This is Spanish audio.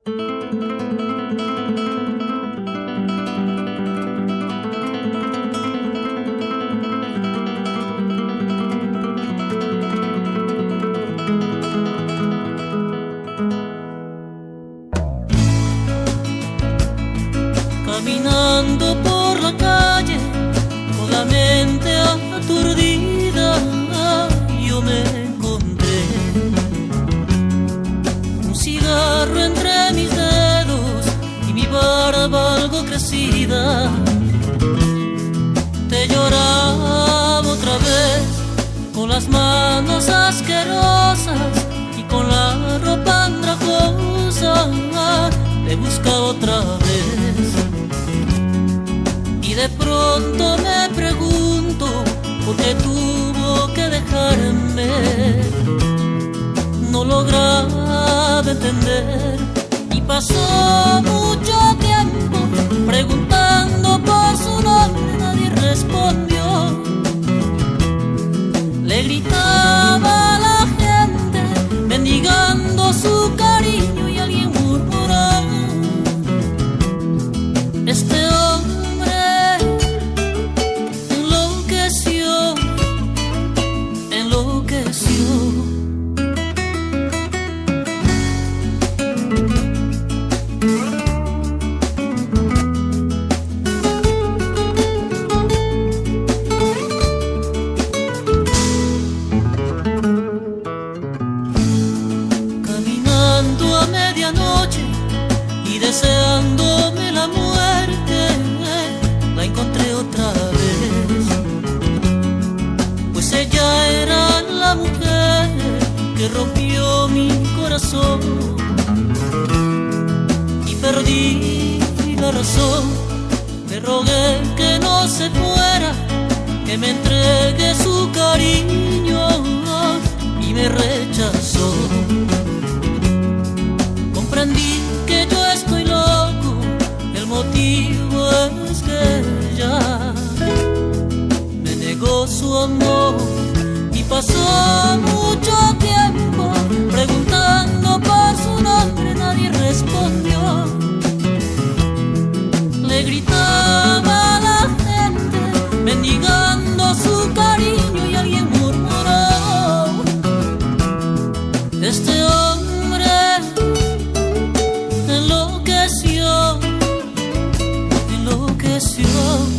Caminando por la calle con la mente aturdida, yo me encontré un cigarro entre mis dedos y mi barba algo crecida. Te lloraba otra vez con las manos asquerosas y con la ropa andrajosa. Te buscaba otra vez. Y de pronto me pregunto por qué tuvo que dejarme. No lograba entender y pasó mucho tiempo preguntando por su nombre, nadie respondió. Le gritaba a la gente mendigando su cariño y alguien murmuró: este hombre enloqueció, enloqueció. Caminando a medianoche y deseándome la muerte, la encontré otra vez, pues ella era la mujer que rompió mi corazón y perdí la razón. Le rogué que no se fuera, que me entregue su cariño y me rechazó. Comprendí que yo estoy loco, el motivo es que ella me negó su amor y pasó mucho tiempo preguntando por su nombre, nadie respondió. Le gritaba a la gente mendigando su cariño y alguien murmuró: este hombre enloqueció, enloqueció.